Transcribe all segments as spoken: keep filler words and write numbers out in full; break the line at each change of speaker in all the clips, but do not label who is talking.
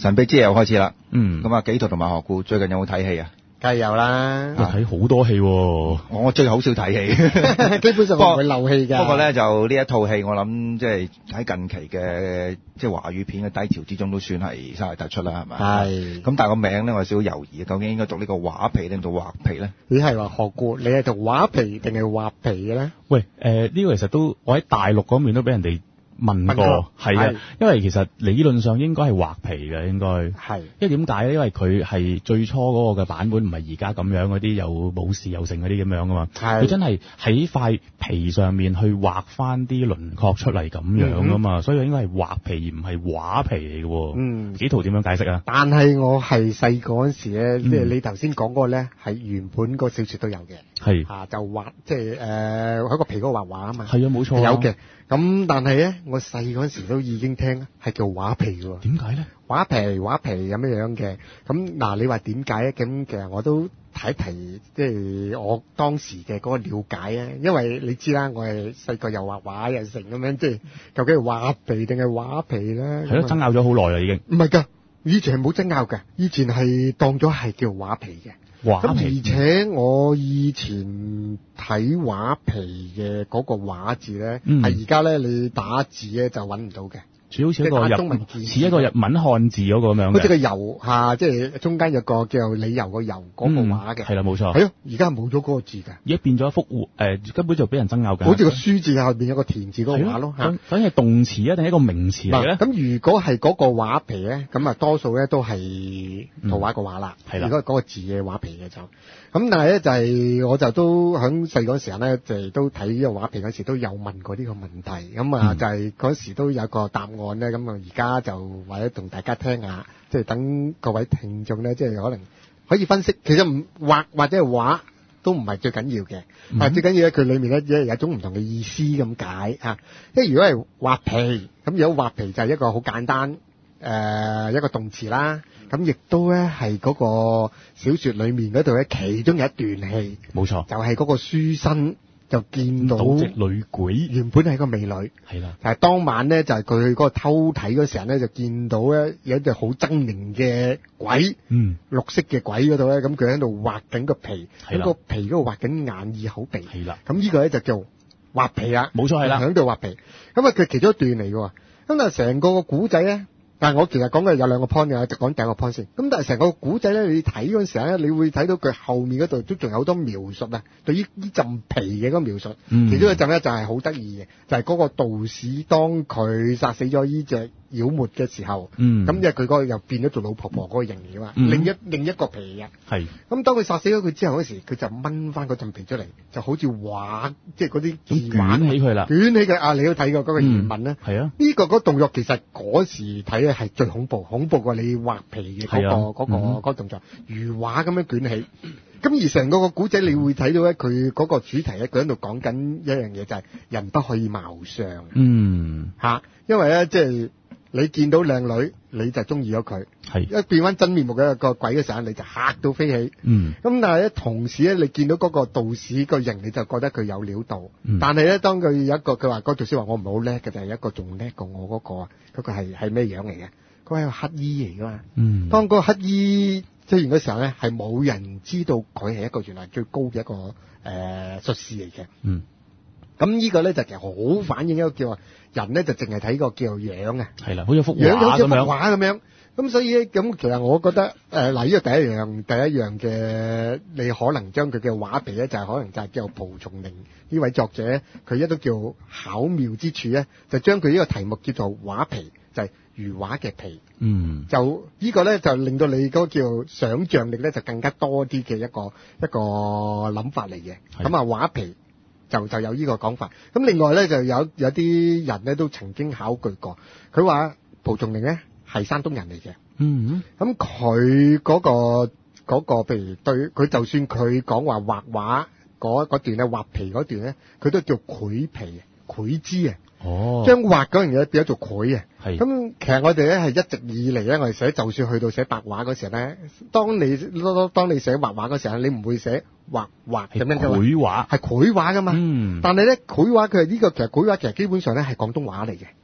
神秘之夜又開始啦。
嗯，
咁啊，紀陶同埋何故最近有冇睇戲啊？
梗係有啦，
睇好多戲喎。
我最近好少睇戲，
基本上我唔會漏戲㗎。
不過咧，就呢一套戲，我諗即係喺近期嘅即係華語片嘅低潮之中，都算係稍為突出啦，係咪？
係。
咁但係個名咧，我有少少猶豫，究竟應該讀呢個畫皮定讀畫皮咧？
你係話何故？你係讀畫皮定係畫皮嘅咧？
喂，誒、呃、呢、這個其實都我喺大陸嗰面都俾人哋問過，係啊，因為其實理論上應該係畫皮嘅，應該係，因為點解咧？因為佢係最初嗰個嘅版本唔係而家咁樣嗰啲有武士有成嗰啲咁樣噶嘛，佢真係喺塊皮上面去畫翻啲輪廓出嚟咁樣噶嘛，嗯、所以應該係畫皮而唔係畫皮嚟嘅。嗯，紀陶點樣解釋啊？
但係我係細個嗰時咧，即、嗯、係你頭先講嗰個咧，係原本個小說都有嘅，係啊，就畫即係誒喺個皮嗰度畫畫啊嘛，係啊，冇錯，有嘅。咁但係咧，我細嗰陣時都已經聽係叫畫皮喎。點解咧？畫皮畫皮咁樣樣嘅。咁嗱，你話點解咧？咁其實我都提一提，即係我當時嘅嗰個了解啊。因為你知啦，我係細個又畫畫又成咁樣，即係究竟係畫皮定係畫皮咧？
係咯，爭拗咗好耐啦，已經。
唔係㗎，以前係冇爭拗㗎，以前係當咗係叫畫皮嘅。咁而且我以前睇畫皮嘅嗰個畫字咧，係而家咧你打字咧就揾唔到嘅，
似好似一個日文字，似一個日文漢字嗰個咁樣嘅，
好似個游下，即係中間有個叫理由個由嗰個畫嘅，
係啦冇錯。
係啊，而家冇咗嗰個字㗎，
而家變咗一幅誒、呃，根本就俾人爭拗緊。
好似個書字後邊有個田字嗰個畫咯嚇。
究竟係動詞啊定係一個名詞嚟咧？
咁如果係嗰個畫皮咧，咁啊多數咧都係圖畫個畫啦。係、嗯、啦，如果嗰個字嘅畫皮嘅就。咁但係咧就係、是、我就都喺細嗰時候咧，就都睇呢個畫皮嗰時都有問過呢個問題，咁啊就係嗰時都有個答案咧，咁啊而家就或者同大家聽下，即、就、係、是、等各位聽眾咧，即、就、係、是、可能可以分析，其實唔畫或者係畫都唔係最緊要嘅，嗯、啊最緊要咧佢裏面咧即係有一種唔同嘅意思咁解啊，即係如果係畫皮，咁如果畫皮就係一個好簡單誒、呃、一個動詞啦。咁亦都咧係嗰個小說裏面嗰度咧，其中有一段戲，冇錯，就係、是、嗰個書生就見到隻女鬼，原本係個美女，係啦，但係當晚咧就係、是、佢去嗰個偷睇嗰時候咧，就見到咧有一隻好猙獰嘅鬼，嗯，綠色嘅鬼嗰度咧，咁佢喺度畫緊個皮，喺個皮嗰度畫緊眼耳口鼻，係啦，咁呢個咧就叫畫皮啦，冇錯係啦，喺度畫皮，咁啊佢其中一段嚟嘅，咁啊成個個古仔咧。但係我其實講嘅有兩個 point 嘅，就講第一個 point 先。咁但係成個古仔咧，你睇嗰陣時咧，你會睇到佢後面嗰度都仲有好多描述啊。對於呢陣皮嘅嗰個描述，嗯、其中一陣咧就係好得意嘅，就係、是、嗰個道士當佢殺死咗呢隻妖魔嘅時候，咁因為佢嗰個又變咗做老婆婆嗰個形嚟嘛，嗯、另一另一個皮嘅。係。咁當佢殺死咗佢之後嗰時，佢就掹翻嗰陣皮出嚟，就好似畫，即係嗰啲字畫
捲起佢啦，
捲起佢啊！你都睇過嗰個原文咧？係、嗯、啊。呢、這個嗰、那個、動作其實嗰時睇咧係最恐怖，恐怖過你畫皮嘅嗰、那個嗰、啊那個嗰、嗯那個動作，如畫咁樣捲起。咁而成個個古仔，你會睇到咧，佢嗰個主題咧，佢喺度講緊一樣嘢，就係、是、人不可以貌相。嗯。嚇、啊，因為咧，即係。你見到靚女，你就中意咗佢。係一變翻真面目嘅個鬼嘅時候，你就嚇到飛起。嗯。咁但係咧，同時咧，你見到嗰個道士個型，你就覺得佢有料到。嗯。但係咧，當佢有一個佢話，嗰個道士話我唔係好叻嘅，就係、是、一個仲叻過我嗰、那個啊。嗰、那個係係咩樣嚟嘅？佢係個乞衣嚟噶嘛。嗯。當個乞衣出現嗰時候咧，係冇人知道佢係一個原來最高嘅一個誒、呃、術士嚟嘅。嗯。咁呢個咧就其實好反映一個叫人咧就淨係睇個叫樣啊，係啦，好似幅畫好似幅畫咁樣。咁所以咧，咁其實我覺得誒嗱，呢、呃、個第一樣第一樣嘅，你可能將佢嘅畫皮咧，就係、是、可能就係叫蒲松齡呢位作者，佢一都叫巧妙之處咧，就將佢呢個題目叫做畫皮，就係、是、如畫嘅皮。嗯，就個呢個咧就令到你嗰個叫想像力咧就更加多啲嘅一個一個諗法嚟嘅。咁啊畫皮。就就有呢個講法，咁另外咧就有有啲人咧都曾經考據過，佢話蒲松齡咧係山東人嚟嘅，嗯，咁佢嗰個嗰、嗰個譬如對佢就算佢講話畫畫嗰嗰段咧畫皮嗰段咧，佢都叫繪皮繪枝啊。哦，將畫嗰樣嘢變咗做繪啊！係咁，其實我哋咧係一直以嚟咧，我哋寫就算去到寫白畫嗰時候咧，當你當你寫畫畫嗰時候，你唔會寫畫畫咁樣嘅嘛，繪畫係繪畫噶嘛。嗯，但係咧繪畫佢係呢個其實繪畫其實基本上咧係廣東話嚟嘅。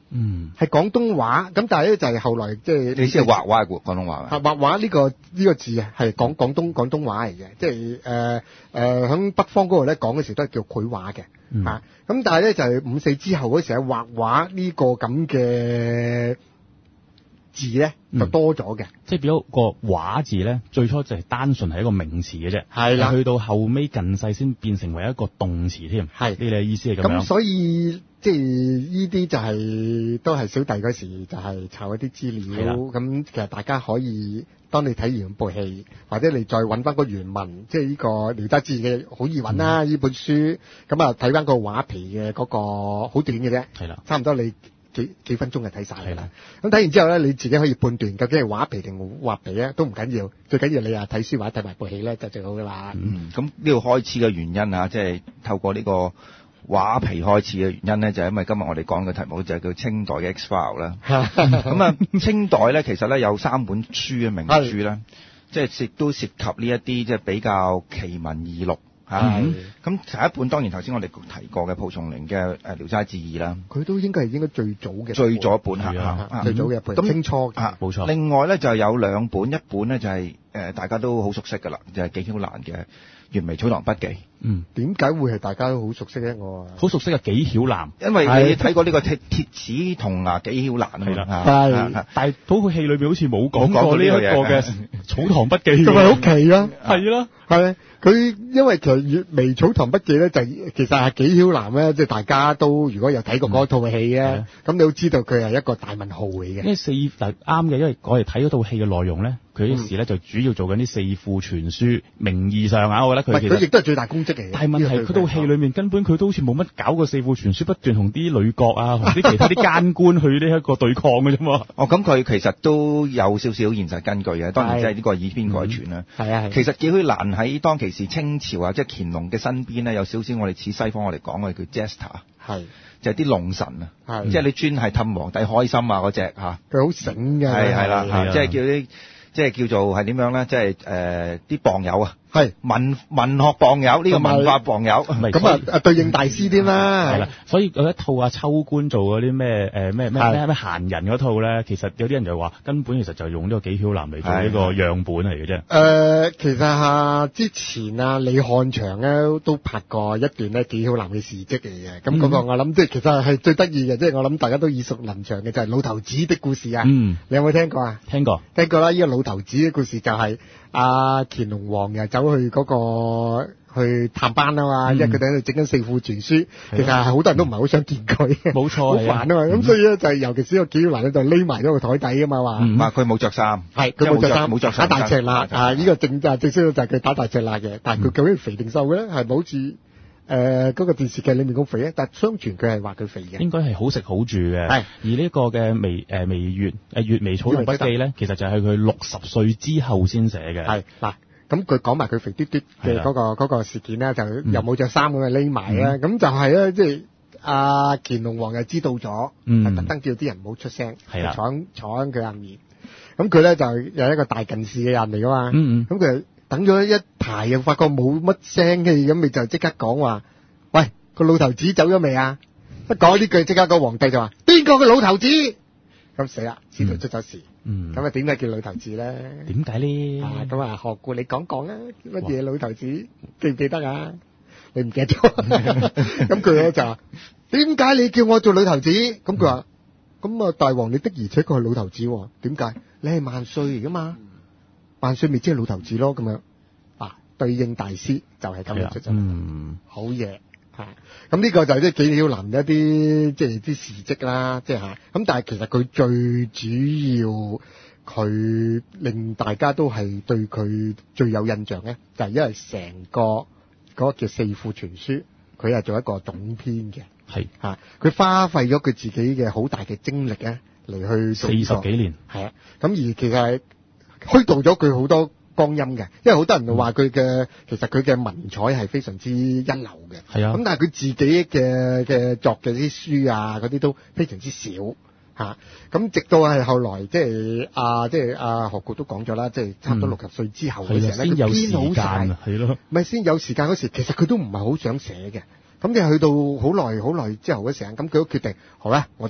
嗯，
係廣東話。咁但係咧就係後來即係
你先係畫畫嘅廣東話
嘅。畫畫呢個呢個字啊，係講廣東廣東話嚟嘅，即係誒誒響北方嗰度咧講嘅時都係叫繪畫嘅。
嗯、
啊，咁但係咧就係五四之後嗰時候畫畫呢個咁嘅字咧就多咗嘅、嗯，
即係變咗個畫字咧，最初就係單純係一個名詞嘅啫，
係啦，
去到後尾近世先變成為一個動詞添，係你哋意思係咁樣。
咁所以即係呢啲就係、是、都係小弟嗰時就係抄一啲資料，咁其實大家可以當你睇完部戲，或者你再揾翻個原文，即係呢個《聊齋志異》嘅好易揾啦，呢、嗯、本書咁啊睇翻個畫皮嘅嗰個好短嘅啫，係啦，差唔多你。幾幾分鐘就睇晒㗎啦，咁睇完之後咧，你自己可以判斷究竟係畫皮定畫皮咧，都唔緊要，最緊要你啊睇書或者睇埋部戲咧就最好噶啦。嗯，咁呢
度開始嘅原因啊，即係透過呢個畫皮開始嘅原因咧，就係因為今日我哋講嘅題目就係叫清代嘅 X-File 啦。咁啊，清代咧其實咧有三本書嘅名著咧，即係亦都涉及呢一啲即係比較奇聞異錄。係，咁第一本當然頭先我哋提過嘅蒲松齡嘅誒《聊齋志異》啦，
佢都應該係應該最早嘅，
最早一本嚇、
啊，最早嘅一本，清初
啊，冇錯。
嗯、
另外咧就有兩本，一本咧就係、是、誒、呃、大家都好熟悉㗎啦，就係、是、紀曉嵐嘅《閱微草堂筆記》。
嗯，點解會係大家都好熟悉咧？我
好熟悉嘅紀曉嵐，
因為你睇過呢個鐵鐵齒銅牙紀曉嵐係啦，
係，
但係嗰套戲裏邊好似冇講過呢一個嘅《草堂筆記》，
咁咪好奇啊！
係啦，
係。佢因為其實《閱微草堂筆記》咧，就其實係紀曉嵐咧，即係大家都如果有睇過嗰套戲咧，咁、嗯、你都知道佢係一個大文豪嚟嘅。因為四嗱啱嘅，因為我哋睇嗰套戲嘅內容咧，佢嗰時咧就主要做緊啲四庫全書，名義上啊，我覺得佢其實佢亦都係最大功績嚟嘅。但係問題佢套戲裏面根本佢都好似冇乜搞過四庫全書，不斷同啲女角啊，同啲其他啲奸官去呢一個對抗嘅啫嘛。哦，咁佢其實都有少少現實根據嘅，當然即係呢個以偏概全啦。係、嗯、啊，其實紀曉嵐喺當其時清朝啊，即係乾隆嘅身邊咧，有少少我哋似西方我哋講嘅叫 jester， 係就係啲弄臣啊，即係你專係氹皇帝開心啊嗰隻嚇，佢好醒嘅，係係啦，即係叫啲即係叫做係點樣咧？即係誒啲傍友啊。係文文學傍友，呢個文化傍友，咁啊啊對應大師添啦。係啦，所以有一套啊秋官做嗰啲咩誒咩咩咩咩閒人嗰套咧，其實有啲人就話根本其實就用呢個紀曉嵐嚟做呢個樣本嚟嘅啫。誒、呃，其實啊之前啊李漢祥咧都拍過一段咧紀曉嵐嘅事蹟嚟嘅，咁嗰個我諗即係其實係最得意嘅，即係我諗大家都耳熟能詳嘅就係老頭子的故事啊。嗯，你有冇聽過啊？聽過，聽過啦。呢、這個老頭子嘅故事就係、是。阿、啊、乾隆皇又走去嗰、那個去探班啊嘛，嗯、因為佢哋喺度整緊四庫全書，其實係好多人都唔係好想見佢，冇錯，好煩啊嘛。咁、嗯、所以咧就係尤其是個紀曉嵐咧就匿埋咗個台底啊嘛話，唔係佢冇着衫，係佢冇着衫，冇着衫，打大赤辣啊！呢、這個正就正式就係佢打大赤辣嘅，但係佢究竟肥定瘦嘅咧，係咪好似？誒、呃，嗰、那個電視劇裏面咁肥咧，但相傳佢係話佢肥嘅，應該係好食好住嘅。係而呢個嘅微誒微閱誒閱微草堂筆記咧，其實就係佢六十歲之後先寫嘅。係嗱，咁佢講埋佢肥嘟嘟嘅嗰個嗰、那個事件咧，就又冇着衫咁啊匿埋啦。咁、嗯、就係咧，即係阿乾隆皇又知道咗，係、嗯、特登叫啲人唔好出聲，係啦，坐坐喺佢下面。咁佢咧就有一個大近視嘅人嚟噶嘛。嗯嗯，咁佢。等咗一排又發覺冇乜聲氣，咁咪就即刻講話，喂，個老頭子走咗未啊？一講呢句，即刻個皇帝就話邊個個老頭子？咁死啦，知道出咗事。嗯，咁啊點解叫老頭子咧？點解咧？啊，咁啊何故你講講啊？乜嘢老頭子記唔記得啊？你唔記得咗？咁佢咧就話點解你叫我做老頭子？咁佢話咁啊大王你的而且確係老頭子，點解？你係萬歲嚟噶嘛？萬歲咪即係老頭子咯，咁樣啊，對應大師就係咁樣出咗，嗯，好嘢吓。咁呢個就係即係紀曉嵐一啲即係啲事蹟啦，即係吓。咁但係其實佢最主要，佢令大家都係對佢最有印象咧，就係因為成個嗰個叫四庫全書，佢係做一個總編嘅，係吓。佢花費咗佢自己嘅好大嘅精力咧嚟去做四十幾年，係啊。咁而其實係。虛度咗佢好多光陰嘅，因為好多人都話佢嘅其實佢嘅文采係非常之一流嘅，係啊。咁但係佢自己嘅嘅作嘅啲書啊，嗰啲都非常之少嚇。咁、啊、直到係後來即係啊，即係阿何國都講咗啦，即係差唔多六十歲之後嘅時候咧，佢編好晒，係咯，咪先有時間嗰時，其實佢都唔係好想寫嘅。咁你去到好耐好耐之後嘅時間，咁佢都決定好啦，我都要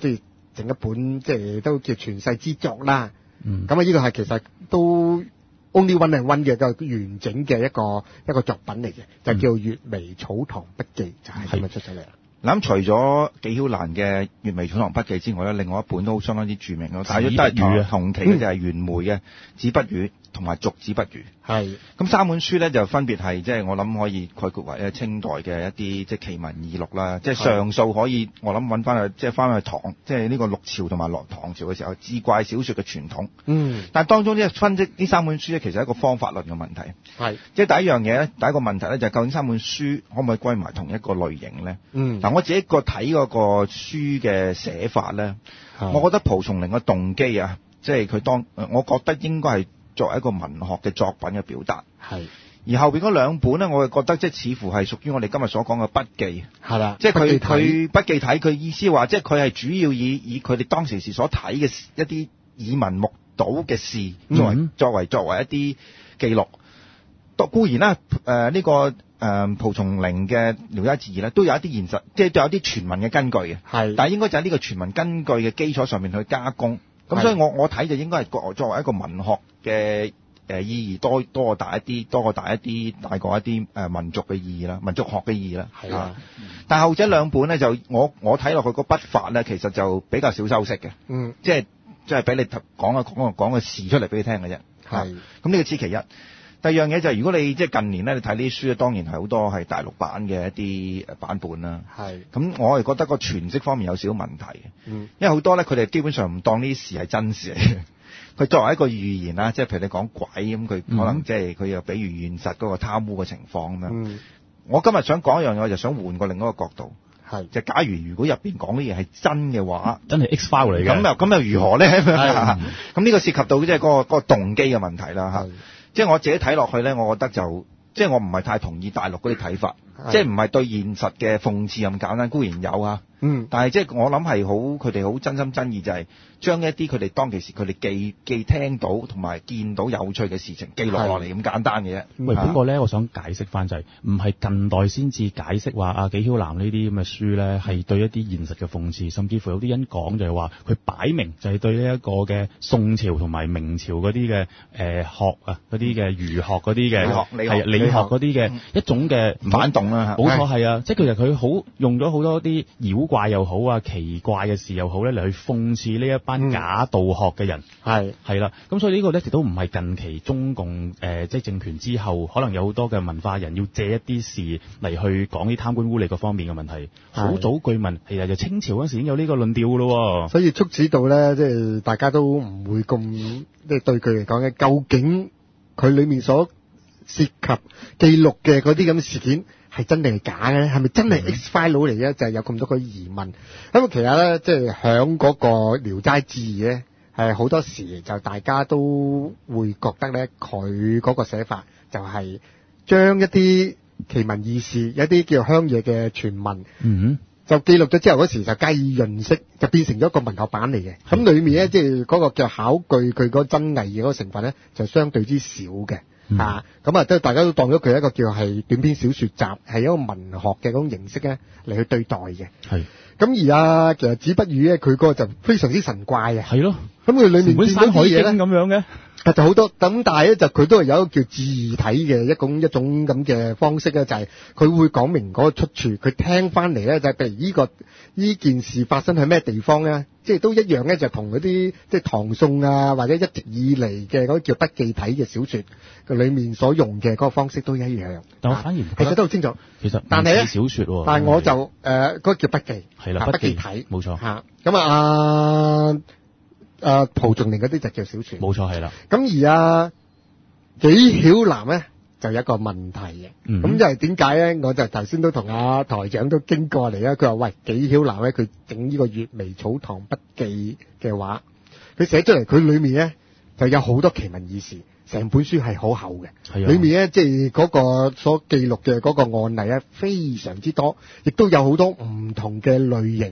整一本即係都叫傳世之作啦。
嗯，
咁啊呢個係其實都 only one and one 嘅個完整嘅一個一個作品嚟嘅，就叫《閱微草堂筆記》，就係咁樣出咗嚟啦。
咁除咗紀曉嵐嘅《閱微草堂筆記》之外咧，另外一本都相當之著名咯，但係都係同期嘅就係袁枚嘅《子不語》同埋《續子不語》。
係
咁三本書咧就分別係即係我諗可以概括為咧清代嘅一啲即係奇文異錄啦，即係上述可以我諗揾翻去即係翻去唐即係呢個六朝同埋落唐朝嘅時候志怪小說嘅傳統。
嗯，
但係當中呢分析呢三本書咧，其實係一個方法論嘅問題。
係
即係第一樣嘢咧，第一個問題咧就係究竟三本書可唔可以歸埋同一個類型咧？
嗯，
嗱我自己個睇嗰個書嘅寫法咧，我覺得蒲松齡嘅動機啊，即係佢當我覺得應該係作為一個文學嘅作品嘅表達。
係。
而後邊嗰兩本咧，我係覺得即係似乎係屬於我哋今日所講嘅筆記。
係啦，
即係佢佢筆記體，佢意思話，即係佢係主要以以佢哋當時時所睇嘅一啲耳聞目睹嘅事作為、嗯、作為作為一啲記錄。固然啦，誒、呃、呢、這個誒、呃、蒲松齡嘅《聊齋志異》咧，都有一啲現實，即係都有啲傳聞嘅根據嘅。係，但係應該就喺呢個傳聞根據嘅基礎上面去加工。咁所以我我睇就應該係作為一個文學嘅誒意義多多過大一啲，多過大一啲，大過一啲誒民族嘅意義啦，民族學嘅意義啦。係啊，嗯、但係後者兩本咧就我我睇落去個筆法咧，其實就比較少修飾嘅。嗯，即係即係俾你講個講個講個事出嚟俾你聽嘅啫。係，咁呢個此其一。第二樣嘢就係如果你即係近年咧，你睇呢啲書咧，當然係好多係大陸版嘅一啲誒版本啦。係，咁我係覺得個詮釋方面有少少問題嘅。嗯，因為好多咧，佢哋基本上唔當呢啲事係真事嚟嘅。佢作為一個寓言啦，即係譬如你講鬼咁，佢可能即係佢又比喻現實嗰個貪污嘅情況咁樣。嗯，我今日想講一樣嘢，我就想換個另一個角度。係，就假如如果入邊講啲嘢係真嘅話，
真係 X file 嚟嘅，咁
又咁又如何咧？咁呢個涉及到即係嗰個嗰個動機嘅問題啦嚇。即係我自己睇落去咧，我覺得就即係我唔係太同意大陸嗰啲睇法，即係唔係對現實嘅諷刺咁簡單，固然有啊。嗯，但係即係我諗係好，佢哋好真心真意，就係將一啲佢哋當其時佢哋記記聽到同埋見到有趣嘅事情記錄落嚟咁簡單嘅啫。
喂，不過咧，我想解釋翻就係唔係近代先至解釋話啊紀曉嵐呢啲咁嘅書咧係對一啲現實嘅諷刺，甚至乎有啲人講就係話佢擺明就係對呢一個嘅宋朝同埋明朝嗰啲嘅誒學啊嗰啲嘅儒學嗰啲嘅係理學嗰啲嘅一種嘅
反動啦。
冇錯係啊，即係其實佢好用咗好多啲妖怪又好啊，奇怪嘅事又好咧，嚟去諷刺呢一班假道學嘅人。係係啦，咁所以呢個咧亦都唔係近期中共誒、呃、即係政權之後，可能有好多嘅文化人要借一啲事嚟去講啲貪官污吏嗰方面嘅問題。好早據聞其實就清朝嗰時已經有呢個論調咯。
所以促使到咧，即係大家都唔會咁即係對佢嚟講嘅，究竟佢裏面所涉及記錄嘅嗰啲咁嘅事件係真定係假嘅咧？係咪真係 X file 嚟嘅？就係有咁多個疑問。咁其實咧，即係響嗰個《聊齋志異》咧，係好多時就大家都會覺得咧，佢嗰個寫法就係將一啲奇聞異事，有一啲叫鄉野嘅傳聞，嗯，就記錄咗之後嗰時就加以潤色，就變成咗一個文學版嚟嘅。咁裏面咧，即係嗰個叫考據佢嗰真偽嘅嗰個成分咧，就相對之少嘅。嗯、啊，咁啊，都大家都當咗佢一個叫係短篇小說集，係一個文學嘅嗰種形式咧嚟去對待嘅。係，咁而啊，其實子不語咧，佢嗰個就非常之神怪嘅。係咯，咁佢裏面見到啲嘢咧，咁樣嘅，啊就好多，咁但係咧就佢都係有一個叫志異體嘅一種一種咁嘅方式咧，就係、是、佢會講明嗰個出處，佢聽翻嚟咧就係、是、譬如呢、這個呢件事發生喺咩地方咧。即係都一樣咧，就同嗰啲即係唐宋啊，或者一直以嚟嘅嗰啲叫筆記體嘅小說嘅裏面所用嘅嗰個方式都一樣。
但我反而唔
其實都好清楚。其實但係咧
小說喎，
但係我就誒嗰、呃那個叫筆記係啦，筆記體冇錯嚇。咁啊啊蒲松齡嗰啲就叫小說，冇錯係啦。咁而啊紀曉嵐咧就有一個問題嘅，咁就係點解咧？我就頭先都同阿台長都經過嚟啦。佢話：喂，紀曉嵐咧，佢整呢個《閱微草堂筆記》嘅話，佢寫出嚟，佢裏面咧就有好多奇聞異事，成本書係好厚嘅。係啊，裏面咧即係嗰個所記錄嘅嗰個案例咧非常之多，亦都有好多唔同嘅類型。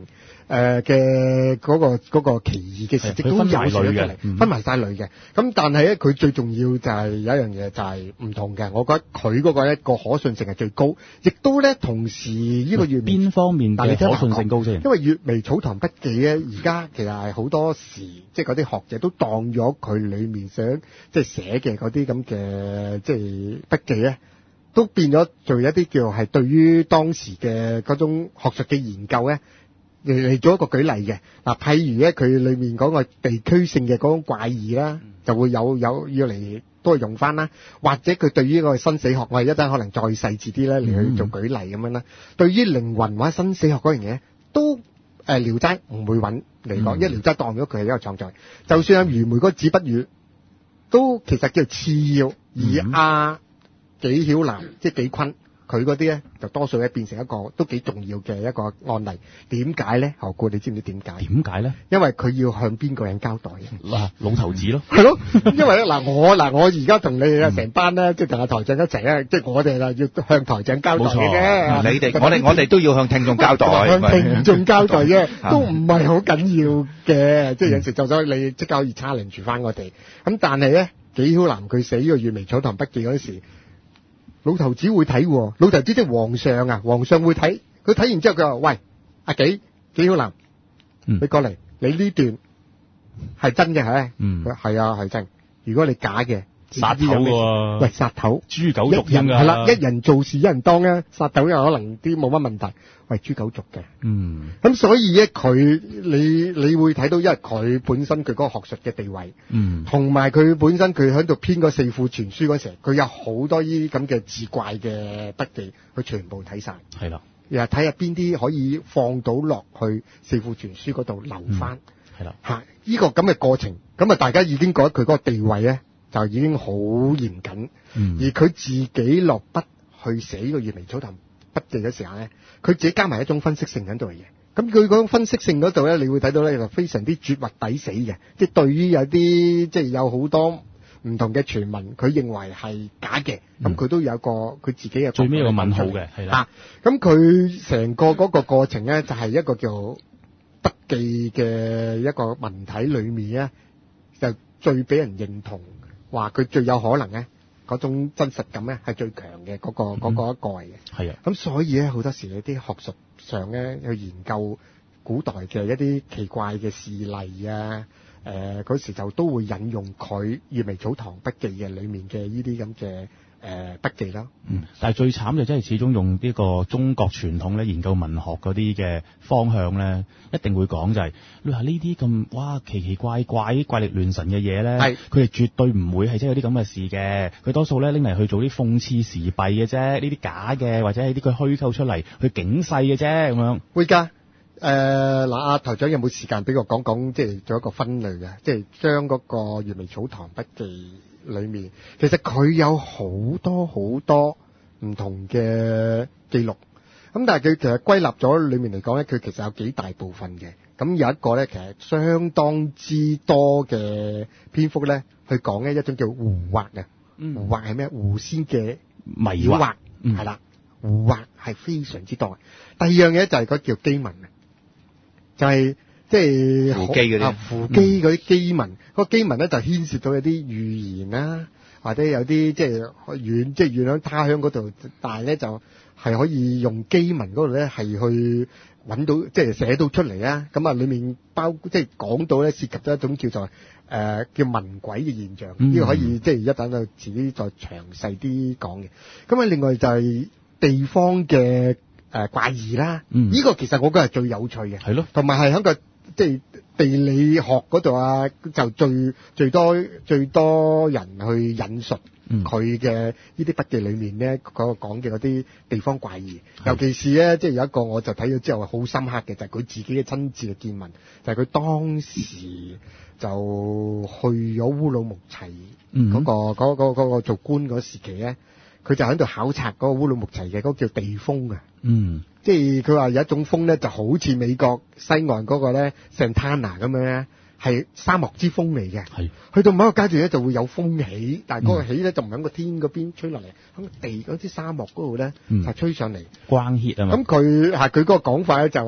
誒嘅嗰個嗰、嗰個奇異嘅事蹟都有寫出嚟，分埋晒類嘅。咁但係咧，佢最重要就係有一樣嘢就係唔同嘅。我覺得佢嗰個咧個可信性係最高，亦都咧同時呢個月
邊方面嘅可信性高先？
因為《閱微草堂筆記》咧，而家其實係好多時即係嗰啲學者都當咗佢裡面想即係寫嘅嗰啲咁嘅即係筆記咧，都變咗做一啲叫係對於當時嘅嗰種學術嘅研究咧。嚟做一個舉例嘅嗱，譬如咧佢裏面講個地區性嘅嗰種怪異啦，就會有有要嚟都係用翻啦，或者佢對於個生死學，我哋一陣可能再細緻啲咧嚟去做舉例咁樣啦。對於靈魂或者生死學嗰樣嘢，都誒《聊齋》唔會揾嚟講，因為《聊齋》當咗佢係一個創作，就算有余梅嗰個子不語，都其實叫次要，而阿紀曉嵐即係紀坤。佢嗰啲咧就多數咧變成一個都幾重要嘅一個案例。點解咧？何故你知唔知點解？
點解咧？因
為佢要向邊個人交代
嗱，老頭子咯。
係咯，因為咧嗱，我嗱我而家同你哋成班咧，即係同阿台長一齊咧，即係我哋啦要向台長交代嘅。
你哋我哋我哋都要向聽眾交代，
向聽眾交代嘅都唔係好緊要嘅，即係有時就咗你即刻可以 challenge 翻我哋。咁但係咧，紀曉嵐佢寫呢個《閱微草堂筆記》嗰時。老頭子會睇喎，老頭子即係皇上啊，皇上會睇，佢睇完之後佢話：喂，阿紀紀曉嵐，你過嚟，你呢段係真嘅係？嗯，佢係啊係真，如果你假嘅，
殺頭喎，
喂殺頭，
豬狗族人
係啦，一人做事一人當啊，殺頭又可能啲冇乜問題，喂豬狗族嘅，嗯，咁所以咧佢你你會睇到，因為佢本身佢嗰個學術嘅地位，嗯，同埋佢本身佢喺度編嗰四庫全書嗰時，佢有好多呢啲咁嘅志怪嘅筆記，佢全部睇晒，係啦，又睇下邊啲可以放到落去四庫全書嗰度留翻，係啦，嚇呢個咁嘅過程，咁啊大家已經覺得佢嗰個地位咧。就已經好嚴謹，嗯、而佢自己落筆去寫呢個《閱微草堂筆記》嘅時候咧，佢自己加埋一種分析性喺度嘅嘢。咁佢嗰種分析性嗰度咧，你會睇到咧就非常之絕核抵死嘅。即係對於有啲即係有好多唔同嘅傳聞，佢認為係假嘅，咁佢、嗯、都有個佢自己嘅
最尾有個問號嘅，係啦。
咁佢成個嗰個過程咧，就係、是、一個叫筆記嘅一個文體裏面咧，就最俾人認同。話佢最有可能咧，嗰種真實感咧係最強嘅嗰個嗰、嗯、個一個嚟嘅。係啊，咁所以咧好多時有啲學術上咧去研究古代嘅一啲奇怪嘅事例啊，誒、呃、嗰時就都會引用佢《閱微草堂筆記》嘅裏面嘅呢啲咁嘅誒筆記啦。嗯，
但係最慘就真係始終用呢個中國傳統咧研究文學嗰啲嘅方向咧，一定會講就係、是、你話呢啲咁哇奇奇怪怪、怪力亂神嘅嘢咧，係佢哋絕對唔會係真係有啲咁嘅事嘅。佢多數咧拎嚟去做啲諷刺時弊嘅啫，呢啲假嘅或者係啲佢虛構出嚟去警世嘅啫咁樣。
會㗎。誒嗱，阿台長有冇時間俾我講講，即係做一個分類嘅，即係將嗰個《閱微草堂筆記》裏面，其實佢有好多好多唔同嘅記錄，咁但係佢其實歸納咗裏面嚟講咧，佢其實有幾大部分嘅，咁有一個咧，其實相當之多嘅篇幅咧，去講咧一種叫狐惑嘅，狐惑係咩？狐仙嘅迷惑，係啦，狐惑係非常之多。第二樣嘢就係嗰叫機文。就係即係
扶乩嗰啲，
扶乩嗰啲乩文，個乩文咧就牽涉到有啲預言啦，或者有啲即係遠，即係遠響他鄉嗰度，但係咧就係可以用乩文嗰度咧係去揾到，即係寫到出嚟啊！咁啊，裡面包即係講到咧涉及咗一種叫做誒、呃、叫文鬼嘅現象，呢、嗯、個可以即係一等到遲啲再詳細啲講嘅。咁啊，另外就係地方嘅。誒、呃、怪異啦，呢、嗯、個其實我覺得係最有趣嘅，係咯，同埋係喺個即係地理學嗰度啊，就最最多最多人去引述佢嘅呢啲筆記裏面咧，嗰個講嘅嗰啲地方怪異，尤其是咧，即係有一個我就睇咗之後好深刻嘅，就係、是、佢自己嘅親自嘅見聞，就係、是、佢當時就去咗烏魯木齊嗰、嗯那個嗰、那個那個那個做官嗰時期咧。佢就喺度考察嗰個烏魯木齊嘅嗰個叫地風啊，嗯，即係佢話有一種風咧，就好似美國西岸嗰個咧 Santana 咁樣咧，係沙漠之風嚟嘅，係去到某一個階段咧就會有風起，但係嗰個起咧就唔喺個天嗰邊吹落嚟，喺地嗰啲沙漠嗰度咧就吹上嚟，
光 heat 啊嘛。
咁佢係佢嗰個講法咧就話，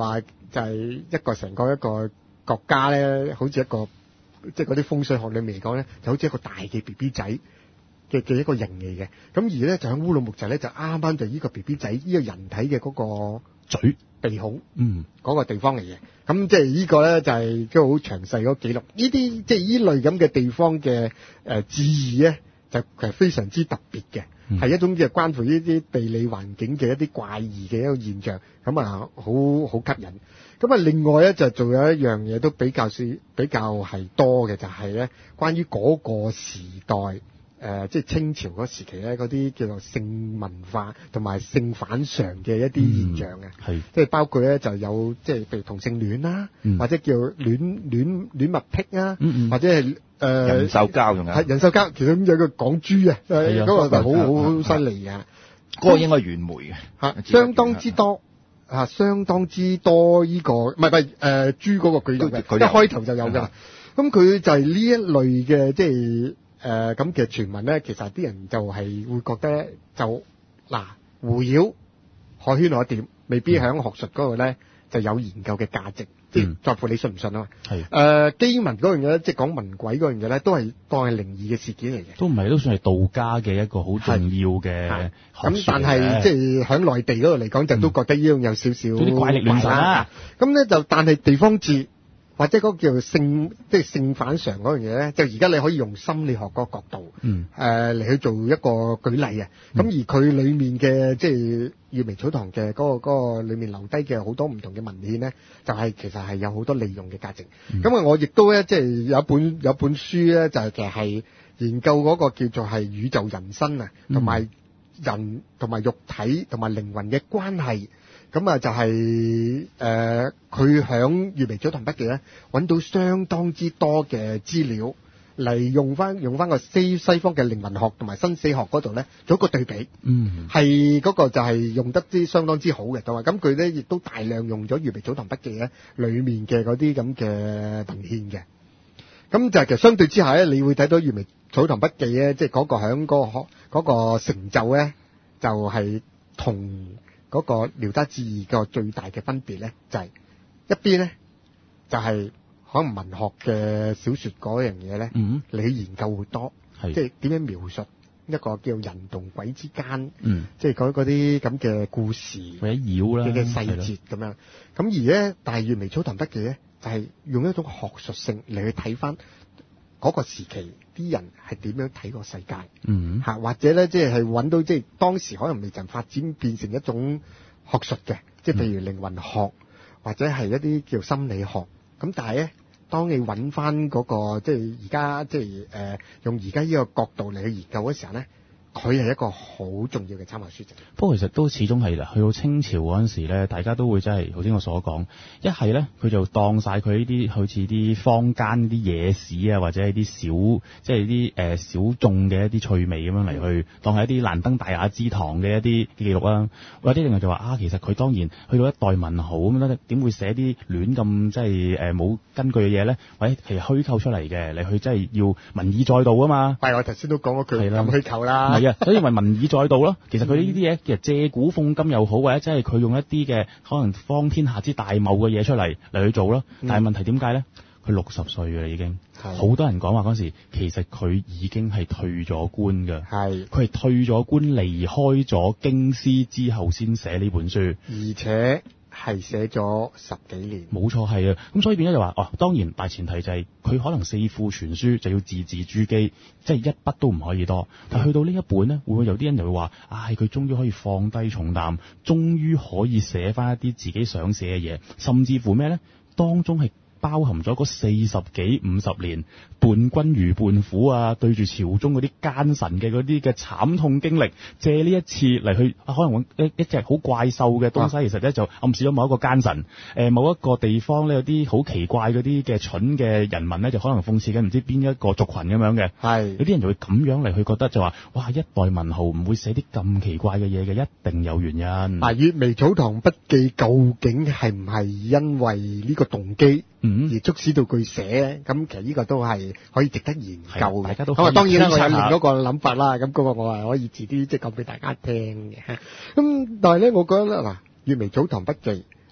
就係一個成個一個國家咧，好似一個即係嗰啲風水學裏面嚟講咧，就好似一個大嘅 B B 仔嘅嘅一個形嚟嘅。咁而咧就喺烏魯木齊咧，就啱啱就呢個 B B 仔呢、呢個人體嘅嗰個
嘴
鼻孔，
嗯，
嗰個地方嚟嘅。咁即係呢個咧就係都好詳細嗰個記錄。呢啲即係呢類咁嘅地方嘅誒字義咧，就其實非常之特別嘅。係、嗯、一種即係關乎呢啲地理環境嘅一啲怪異嘅一個現象，咁啊好好吸引。咁啊另外咧就仲有一樣嘢都比較少比較係多嘅，就係、是、咧關於嗰個時代誒、呃、即係清朝嗰時期咧嗰啲叫做性文化同埋性反常嘅一啲現象嘅，係、嗯、即係包括咧就有即係譬如同性戀啦、嗯，或者叫戀戀戀物癖啊、嗯嗯，或者係。誒、呃、
人獸交仲有
係人獸交，其中有個港豬啊，嗰、嗰個就好好犀利嘅，
嗰個應該係袁枚嘅
嚇，相當之多嚇，相當之多呢、呢個唔係唔係誒豬嗰個舉動嘅，一開頭就有㗎。咁佢就係呢一類嘅即係誒咁嘅傳聞咧，其實啲人就係會覺得就嗱胡妖可圈可點，未必喺學術嗰度咧就有研究嘅價值。即係在乎你信唔信啊嘛？係誒基文嗰樣嘢咧，即係講文鬼嗰樣嘢咧，都係當係靈異嘅事件嚟嘅。都唔係，都算係道家嘅一個好重要嘅。咁但係即係喺內地嗰度嚟講，就都覺得呢樣有少少啲怪力亂神啦。咁咧就但係地方志或者嗰個叫做性即係性反常嗰樣嘢咧，就而家你可以用心理學嗰個角度，嗯誒嚟去做一個舉例啊。咁、嗯、而佢裡面嘅即係月眉草堂嘅嗰、嗰個嗰、嗰個裡面留低嘅好多唔同嘅文獻咧，就係、係、其實係有好多利用嘅價值。咁、嗯、啊，我亦都咧即係有一本有一本書咧，就係其實係研究嗰個叫做係宇宙人生啊，同埋人同埋肉體同埋靈魂嘅關係。咁啊就係誒佢響月眉草堂筆記咧揾到相當之多嘅資料嚟用翻用翻個西西方嘅靈魂學同埋生死學嗰度咧做一個對比，嗯，係嗰個就係用得啲相當之好嘅，同埋咁佢咧亦都大量用咗月眉草堂筆記咧裡面嘅嗰啲咁嘅文獻嘅。咁就係其實相對之下咧，你會睇到月眉草堂筆記咧，即係嗰個響嗰個嗰個成就咧，就係同嗰個聊齋志異個最大嘅分別咧，就係、是、一邊咧就係、是、可能文學嘅小說嗰樣嘢咧，嗯，你研究會多，係即係點樣描述一個叫人同鬼之間，嗯，即係嗰嗰啲咁嘅故事或者妖啦嘅細節咁樣。咁而咧，但係月眉草堂筆記咧，就係、是、用一種學術性嚟去睇翻嗰個時期啲人係點樣睇個世界，嗯，嚇或者咧即係揾到即係當時可能未曾發展變成一種學術嘅，即係譬如靈魂學或者係一啲叫心理學。咁但係咧，當你揾翻嗰個即係而家即係誒用而家呢個角度嚟去研究嘅時候咧，佢係一個好重要嘅參考書籍。不過其實都始終係啦，去到清朝嗰陣時咧，大家都會真係頭先我所講，一係咧佢就當晒佢呢啲好似啲坊間啲野史啊，或者係啲小即係啲誒小眾嘅一啲趣味咁樣嚟去、嗯、當係一啲蘭登大雅之堂嘅一啲記錄啦。或者另外就話啊，其實佢當然去到一代文豪咁樣咧，點會寫啲亂咁即係誒冇根據嘅嘢咧？或者係虛構出嚟嘅，你去真係要民意載道啊嘛。係我頭先都講咗佢咁虛構啦。係啊，所以咪民意載道咯。其實佢呢啲嘢其實借古諷今又好，或者即係佢用一啲嘅可能方天下之大謬嘅嘢出嚟嚟去做咯。但係問題點解咧？佢六十歲嘅啦已經，好多人講話嗰時其實佢已經係退咗官㗎。係，佢係退咗官離開咗京師之後先寫呢本書，而且係寫咗十幾年。冇錯，係啊。咁所以變咗就話，哦，當然大前提就係佢可能四庫全書就要字字珠璣，即係一筆都唔可以多。但係去到呢一本咧，會唔會有啲人就會話，唉，佢終於可以放低重擔，終於可以寫翻一啲自己想寫嘅嘢，甚至乎咩咧？當中係包含咗嗰四十幾五十年伴君如伴虎啊，對住朝中嗰啲奸臣嘅嗰啲嘅慘痛經歷，借呢一次嚟去、啊、可能揾一一隻好怪獸嘅東西、啊，其實咧就暗示咗某一個奸臣，誒、呃、某一個地方咧有啲好奇怪嗰啲嘅蠢嘅人民咧，就可能諷刺緊唔知邊一個族群咁樣嘅。係有啲人就會咁樣嚟去覺得就話，哇！一代文豪唔會寫啲咁奇怪嘅嘢嘅，一定有原因。嗱，月眉草堂筆記究竟係唔係因為呢個動機？嗯，而促使到佢寫，咁其實呢個都係可以值得研究嘅。大家都咁啊，當然啦，我有另一個諗法啦。咁、那、嗰個我係可以遲啲即係講俾大家聽嘅。咁但係咧，我覺得咧嗱，月眉草堂筆記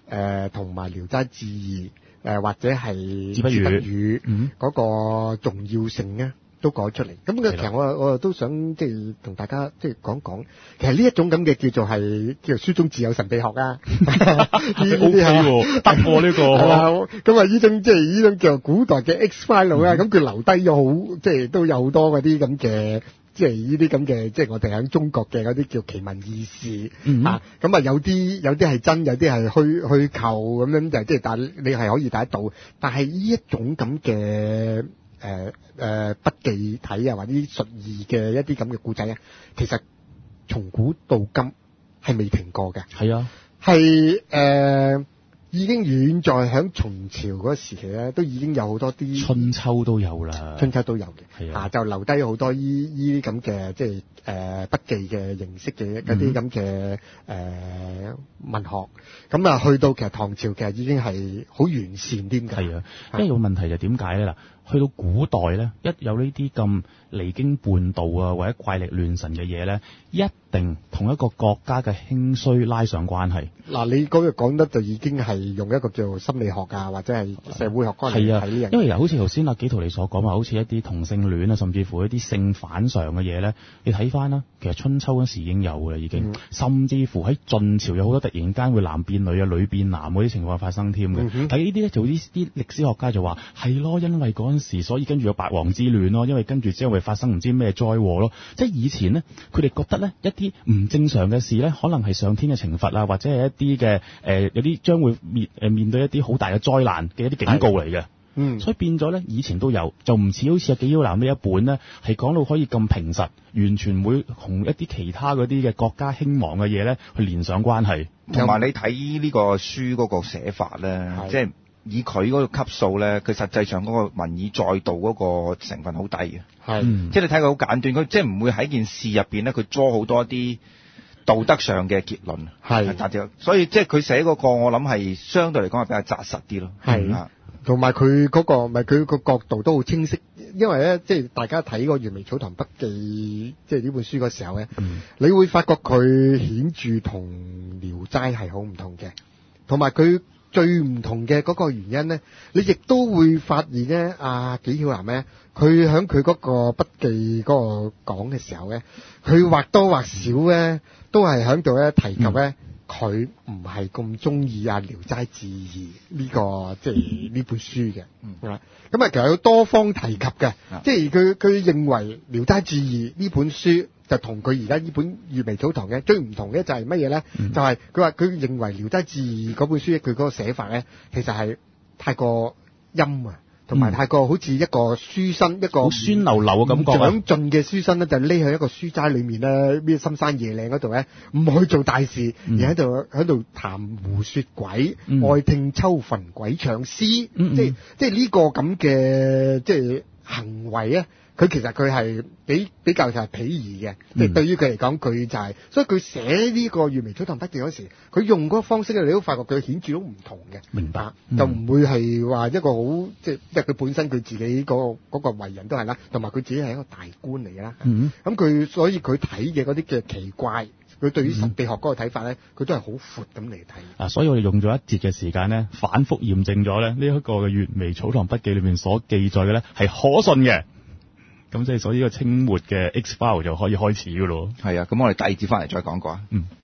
誒同埋《聊齋志異》誒、呃、或者係《
子不語》
嗰個重要性咧，都講出嚟。咁嘅其實我我都想即係同大家即係講講，其實呢一種咁嘅叫做係叫做書中自有神秘學啊。呢啲係
得過呢個。
咁啊呢種即係呢種叫做古代嘅 X file 啊，咁佢留低咗好即係都有好多嗰啲咁嘅。即係呢啲咁嘅，即係我哋喺中國嘅嗰啲叫奇聞異事、嗯、啊，咁啊有啲有啲係真，有啲係虛虛構咁樣，就即係但係你係可以睇得到。但係呢一種咁嘅誒誒筆記體啊，或者啲述異嘅一啲咁嘅故仔啊，其實從古到今係未停過嘅。
係啊，
係誒。呃已經遠在響秦朝嗰個時期咧，都已經有好多啲
春秋都有啦，
春秋都有嘅，
係啊，
啊就留低好多依依啲咁嘅即係誒筆記嘅形式嘅嗰啲咁嘅誒文學，咁啊去到其實唐朝其實已經係好完善添㗎。
係啊，因為個問題就點解咧嗱？去到古代咧，一有呢啲咁離經叛道啊，或者怪力亂神嘅嘢咧，一定同一個國家嘅興衰拉上關係。
嗱，你嗰日講得就已經係用一個叫做心理學啊，或者係社會學關係
係啊，因為好似頭先阿紀陶你所講話，好似一啲同性戀啊，甚至乎一啲性反常嘅嘢咧，你睇翻啦，其實春秋嗰時已經有㗎啦，已經，嗯、甚至乎喺晉朝有好多突然間會男變女啊、女變男嗰啲情況發生添嘅。喺、嗯、呢啲咧，就啲啲歷史學家就話係咯，因為嗰陣時，所以跟住有八王之亂咯，因為跟住之後會發生唔知咩災禍咯。即係以前呢，佢哋覺得咧一啲唔正常嘅事咧，可能係上天嘅懲罰啊，或者係一啲嘅誒有啲將會面誒面對一啲好大嘅災難嘅一啲警告嚟嘅。嗯，所以變咗咧，以前都有，就唔似好似阿紀曉嵐呢一本咧，係講到可以咁平實，完全唔會同一啲其他嗰啲嘅國家興亡嘅嘢咧去連上關係。
同埋你睇呢個書嗰個寫法咧，即係。以佢嗰個級數咧，佢實際上嗰個文以載道嗰個成分好低嘅，係、嗯，即係你睇佢好簡短，佢即係唔會喺件事入邊咧，佢捉好多啲道德上嘅結論，係，所以即係佢寫嗰個，我諗係相對嚟講係比較紮實啲咯，係，
同埋佢嗰個咪佢個角度都好清晰，因為咧即係大家睇個《閱微草堂筆記》即係呢本書嗰時候咧、嗯，你會發覺佢顯著同《聊齋》係好唔同嘅，同埋佢。最唔同嘅嗰個原因咧，你亦都會發現咧，阿紀曉嵐咧，佢喺佢嗰個筆記嗰個講嘅時候咧，佢或多或少咧，都係喺度咧提及咧，佢唔係咁中意阿《聊齋志異》呢個即係呢本書嘅。嗯，咁啊，其實有多方提及嘅，即係佢佢認為《聊齋志異》呢本書。就同佢而家呢本《閱微草堂》嘅最唔同嘅就係乜嘢咧？就係佢話佢認為《聊齋志異》嗰本書佢嗰個寫法咧，其實係太過陰啊，同埋太過好似一個書生、嗯、一個好
酸溜溜嘅感覺。
長進嘅書生咧，就匿喺一個書齋裏面咧，咩深山野嶺嗰度咧，唔去做大事，嗯、而喺度喺度談胡說鬼，嗯、愛聽秋墳鬼唱詩，嗯嗯即係即係呢個咁嘅即係行為啊！佢其實佢係比比較就係鄙夷嘅，即、嗯、係對於佢嚟講，佢就係、是，所以佢寫呢個《閱微草堂筆記》嗰時，佢用嗰個方式咧，你都發覺佢顯著都唔同嘅。
明白，
嗯、就唔會係話一個好即係，即係佢本身佢自己嗰、嗰個嗰、嗰個為人都係啦，同埋佢自己係一個大官嚟嘅啦。咁、嗯、佢所以佢睇嘅嗰啲嘅奇怪，佢對於神秘學嗰個睇法咧，佢都係好闊咁嚟睇。啊，
所以我哋用咗一節嘅時間咧，反覆驗證咗咧呢一個嘅《閱微草堂筆記》裏面所記載嘅咧係可信嘅。咁即係所以呢個清末嘅 X file 就可以開始噶咯。
係啊，咁我哋第二節翻嚟再講過啊。嗯。